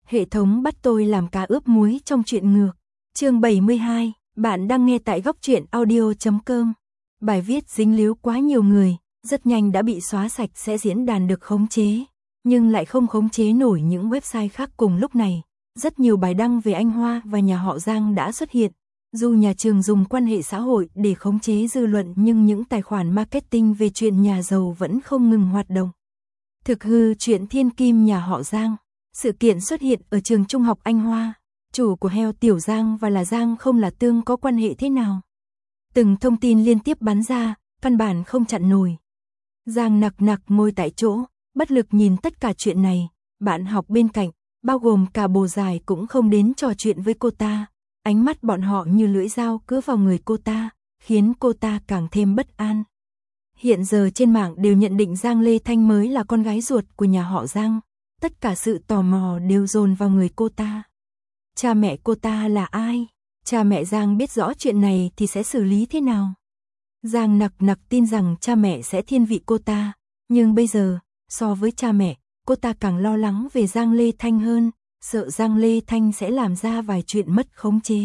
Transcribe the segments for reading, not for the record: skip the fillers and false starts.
Hệ thống bắt tôi làm cá ướp muối trong truyện ngược. Chương 72, bạn đang nghe tại góc truyện audio.com. Bài viết dính líu quá nhiều người, rất nhanh đã bị xóa sạch sẽ diễn đàn được khống chế, nhưng lại không khống chế nổi những website khác cùng lúc này. Rất nhiều bài đăng về anh Hoa và nhà họ Giang đã xuất hiện. Dù nhà trường dùng quan hệ xã hội để khống chế dư luận nhưng những tài khoản marketing về chuyện nhà giàu vẫn không ngừng hoạt động. Thực hư chuyện thiên kim nhà họ Giang. Sự kiện xuất hiện ở trường trung học Anh Hoa. Chủ của heo Tiểu Giang và là Giang không là Tương có quan hệ thế nào? Từng thông tin liên tiếp bắn ra, căn bản không chặn nổi. Giang nặc ngồi tại chỗ, bất lực nhìn tất cả chuyện này. Bạn học bên cạnh, bao gồm cả bồ dài cũng không đến trò chuyện với cô ta. Ánh mắt bọn họ như lưỡi dao cứa vào người cô ta, khiến cô ta càng thêm bất an. Hiện giờ trên mạng đều nhận định Giang Lê Thanh mới là con gái ruột của nhà họ Giang. Tất cả sự tò mò đều dồn vào người cô ta. Cha mẹ cô ta là ai? Cha mẹ Giang biết rõ chuyện này thì sẽ xử lý thế nào? Giang nặc tin rằng cha mẹ sẽ thiên vị cô ta. Nhưng bây giờ, so với cha mẹ, cô ta càng lo lắng về Giang Lê Thanh hơn. Sợ Giang Lê Thanh sẽ làm ra vài chuyện mất khống chế.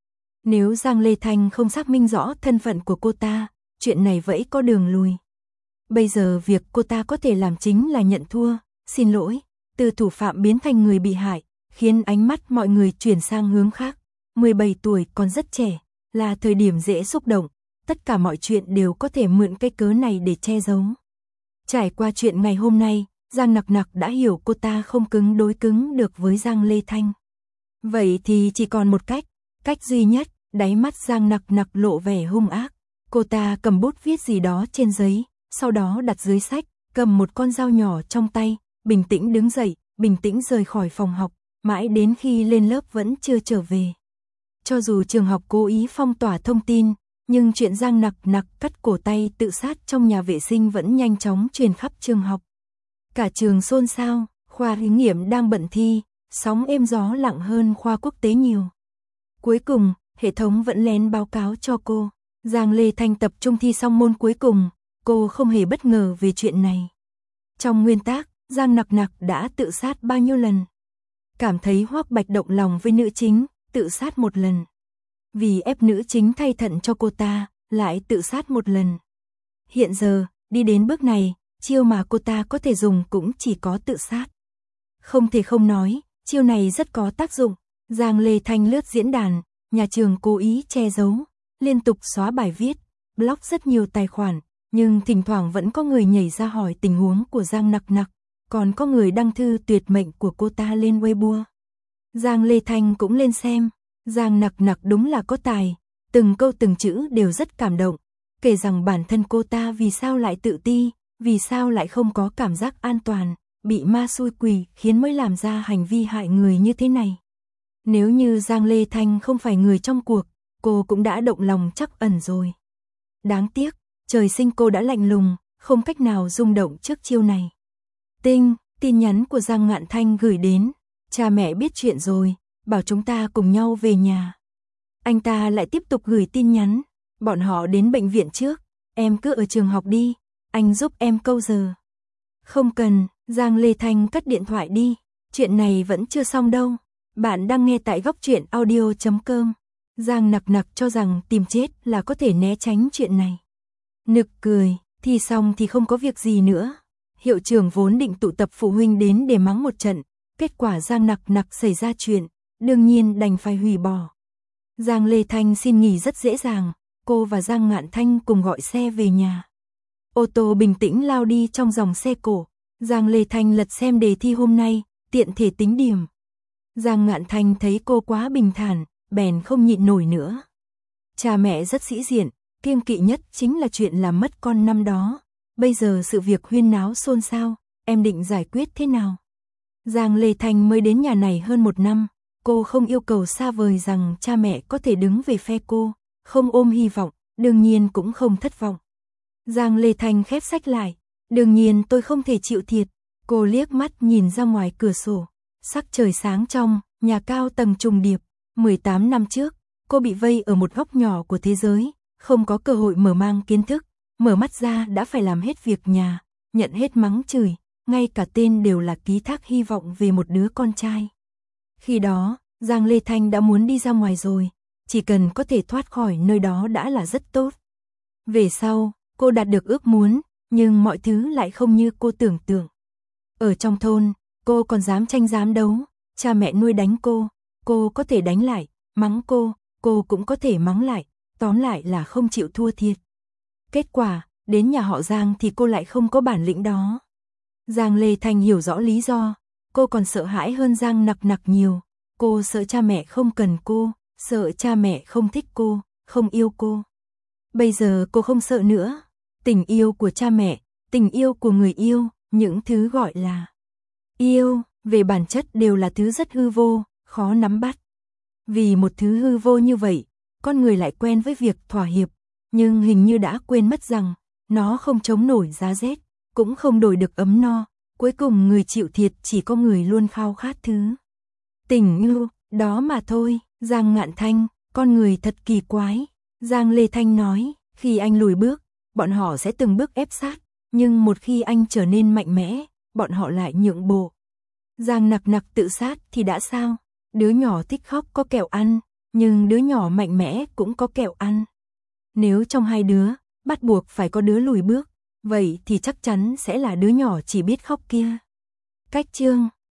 Nếu Giang Lê Thanh không xác minh rõ thân phận của cô ta, chuyện này vẫn có đường lùi. Bây giờ việc cô ta có thể làm chính là nhận thua, xin lỗi, từ thủ phạm biến thành người bị hại, khiến ánh mắt mọi người chuyển sang hướng khác. 17 tuổi còn rất trẻ, là thời điểm dễ xúc động, tất cả mọi chuyện đều có thể mượn cái cớ này để che giấu. Trải qua chuyện ngày hôm nay, Giang nặc đã hiểu cô ta không cứng đối cứng được với Giang Lê Thanh. Vậy thì chỉ còn một cách duy nhất, đáy mắt Giang nặc lộ vẻ hung ác. Cô ta cầm bút viết gì đó trên giấy, sau đó đặt dưới sách, cầm một con dao nhỏ trong tay, bình tĩnh đứng dậy, bình tĩnh rời khỏi phòng học, mãi đến khi lên lớp vẫn chưa trở về. Cho dù trường học cố ý phong tỏa thông tin, nhưng chuyện Giang nặc cắt cổ tay tự sát trong nhà vệ sinh vẫn nhanh chóng truyền khắp trường học. Cả trường xôn xao, khoa lý nghiệm đang bận thi, sóng êm gió lặng hơn khoa quốc tế nhiều. Cuối cùng, hệ thống vẫn lén báo cáo cho cô. Giang Lê Thanh tập trung thi xong môn cuối cùng, cô không hề bất ngờ về chuyện này. Trong nguyên tắc, Giang nặc đã tự sát bao nhiêu lần? Cảm thấy Hoắc Bạch động lòng với nữ chính, tự sát một lần. Vì ép nữ chính thay thận cho cô ta, lại tự sát một lần. Hiện giờ, đi đến bước này, chiêu mà cô ta có thể dùng cũng chỉ có tự sát. Không thể không nói, chiêu này rất có tác dụng. Giang Lê Thanh lướt diễn đàn, nhà trường cố ý che giấu, liên tục xóa bài viết, block rất nhiều tài khoản, nhưng thỉnh thoảng vẫn có người nhảy ra hỏi tình huống của Giang nặc, còn có người đăng thư tuyệt mệnh của cô ta lên Weibo. Giang Lê Thanh cũng lên xem, Giang nặc đúng là có tài, từng câu từng chữ đều rất cảm động, kể rằng bản thân cô ta vì sao lại tự ti, vì sao lại không có cảm giác an toàn, bị ma xui quỷ khiến mới làm ra hành vi hại người như thế này. Nếu như Giang Lê Thanh không phải người trong cuộc, cô cũng đã động lòng trắc ẩn rồi. Đáng tiếc, trời sinh cô đã lạnh lùng, không cách nào rung động trước chiêu này. Tin nhắn của Giang Ngạn Thanh gửi đến, cha mẹ biết chuyện rồi, bảo chúng ta cùng nhau về nhà. Anh ta lại tiếp tục gửi tin nhắn, bọn họ đến bệnh viện trước, em cứ ở trường học đi, anh giúp em câu giờ. Không cần, Giang Lê Thanh cắt điện thoại đi, chuyện này vẫn chưa xong đâu. Bạn đang nghe tại góc truyện audio.com. Giang nặc cho rằng tìm chết là có thể né tránh chuyện này. Nực cười, thi xong thì không có việc gì nữa. Hiệu trưởng vốn định tụ tập phụ huynh đến để mắng một trận, kết quả Giang nặc xảy ra chuyện, đương nhiên đành phải hủy bỏ. Giang Lê Thanh xin nghỉ rất dễ dàng, cô và Giang Ngạn Thanh cùng gọi xe về nhà. Ô tô bình tĩnh lao đi trong dòng xe cổ, Giang Lê Thanh lật xem đề thi hôm nay, tiện thể tính điểm. Giang Ngạn Thanh thấy cô quá bình thản, bèn không nhịn nổi nữa. Cha mẹ rất sĩ diện, kiêng kỵ nhất chính là chuyện làm mất con năm đó. Bây giờ sự việc huyên náo xôn xao, em định giải quyết thế nào? Giang Lê Thanh mới đến nhà này hơn 1 năm, cô không yêu cầu xa vời rằng cha mẹ có thể đứng về phe cô, không ôm hy vọng, đương nhiên cũng không thất vọng. Giang Lê Thanh khép sách lại, đương nhiên tôi không thể chịu thiệt. Cô liếc mắt nhìn ra ngoài cửa sổ, sắc trời sáng trong, nhà cao tầng trùng điệp. 18 năm trước, cô bị vây ở một góc nhỏ của thế giới, không có cơ hội mở mang kiến thức, mở mắt ra đã phải làm hết việc nhà, nhận hết mắng chửi, ngay cả tên đều là ký thác hy vọng về một đứa con trai. Khi đó, Giang Lê Thanh đã muốn đi ra ngoài rồi, chỉ cần có thể thoát khỏi nơi đó đã là rất tốt. Về sau, cô đạt được ước muốn, nhưng mọi thứ lại không như cô tưởng tượng. Ở trong thôn, cô còn dám tranh dám đấu, cha mẹ nuôi đánh cô có thể đánh lại, mắng cô cũng có thể mắng lại, tóm lại là không chịu thua thiệt. Kết quả, đến nhà họ Giang thì cô lại không có bản lĩnh đó. Giang Lê Thanh hiểu rõ lý do, cô còn sợ hãi hơn Giang Nặc Nặc nhiều. Cô sợ cha mẹ không cần cô, sợ cha mẹ không thích cô, không yêu cô. Bây giờ cô không sợ nữa. Tình yêu của cha mẹ, tình yêu của người yêu, những thứ gọi là yêu, về bản chất đều là thứ rất hư vô, khó nắm bắt. Vì một thứ hư vô như vậy, con người lại quen với việc thỏa hiệp, nhưng hình như đã quên mất rằng, nó không chống nổi giá rét, cũng không đổi được ấm no, cuối cùng người chịu thiệt chỉ có người luôn khao khát thứ tình yêu, đó mà thôi. Giang Ngạn Thanh, con người thật kỳ quái. Giang Lê Thanh nói, khi anh lùi bước, bọn họ sẽ từng bước ép sát, nhưng một khi anh trở nên mạnh mẽ, bọn họ lại nhượng bộ. Giang Nặc Nặc tự sát thì đã sao? Đứa nhỏ thích khóc có kẹo ăn, nhưng đứa nhỏ mạnh mẽ cũng có kẹo ăn. Nếu trong hai đứa, bắt buộc phải có đứa lùi bước, vậy thì chắc chắn sẽ là đứa nhỏ chỉ biết khóc kia. Cách chương